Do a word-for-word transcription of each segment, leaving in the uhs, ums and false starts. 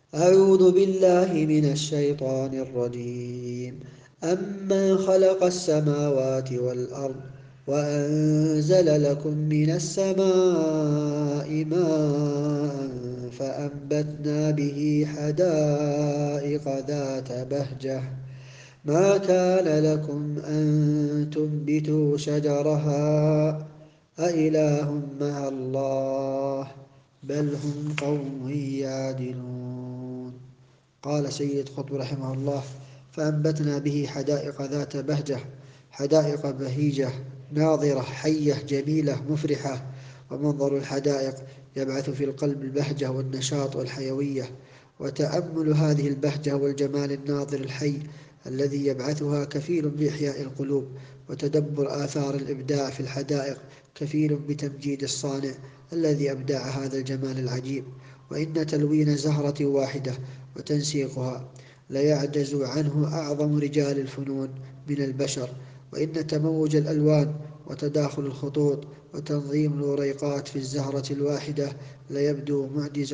أعوذ بالله من الشيطان الرجيم. أمن خلق السماوات والأرض وأنزل لكم من السماء ماء فأنبتنا به حدائق ذات بهجة ما كان لكم أن تنبتوا شجرها أإله مع الله بل هم قوم يعدلون. قال سيد قطب رحمه الله: فأنبتنا به حدائق ذات بهجة، حدائق بهيجة ناظرة حية جميلة مفرحة. ومنظر الحدائق يبعث في القلب البهجة والنشاط والحيوية، وتأمل هذه البهجة والجمال الناظر الحي الذي يبعثها كفيل بإحياء القلوب، وتدبر آثار الإبداع في الحدائق كفيل بتمجيد الصانع الذي أبدع هذا الجمال العجيب. وإن تلوين زهرة واحدة وتنسيقها ليعجز عنه أعظم رجال الفنون من البشر. وإن تموج الألوان وتداخل الخطوط وتنظيم الوريقات في الزهرة الواحدة ليبدو معجز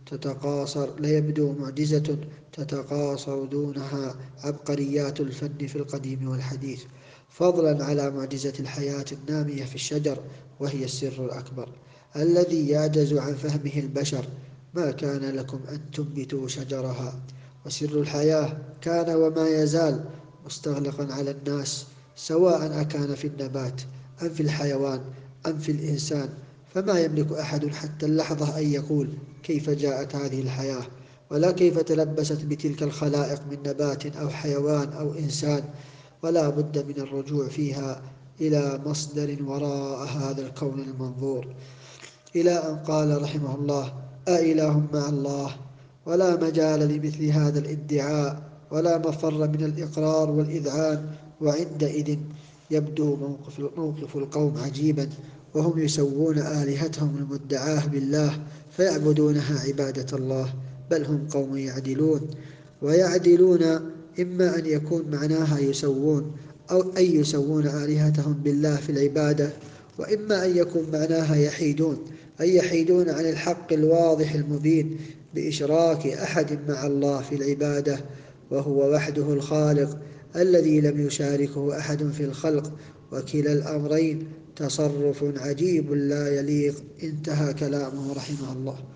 تتقاصر ليبدو معجزة تتقاصر دونها عبقريات الفن في القديم والحديث، فضلا على معجزة الحياة النامية في الشجر، وهي السر الأكبر الذي يعجز عن فهمه البشر. ما كان لكم أن تنبتوا شجرها. وسر الحياة كان وما يزال مستغلقا على الناس، سواء أكان في النبات أم في الحيوان أم في الإنسان. فما يملك أحد حتى اللحظة أن يقول كيف جاءت هذه الحياة، ولا كيف تلبست بتلك الخلائق من نبات أو حيوان أو إنسان. ولا بد من الرجوع فيها إلى مصدر وراء هذا الكون المنظور، إلى أن قال رحمه الله: أإله مع الله. ولا مجال لمثل هذا الادعاء ولا مفر من الإقرار والإذعان. وعندئذ يبدو موقف, موقف القوم عجيبا، وهم يسوون آلهتهم المدعاة بالله فيعبدونها عبادة الله، بل هم قوم يعدلون. ويعدلون إما أن يكون معناها يسوون أو أن يسوون آلهتهم بالله في العبادة، وإما أن يكون معناها يحيدون، أي يحيدون عن الحق الواضح المبين بإشراك أحد مع الله في العبادة، وهو وحده الخالق الذي لم يشاركه أحد في الخلق. وكلا الأمرين تصرف عجيب لا يليق. انتهى كلامه رحمه الله.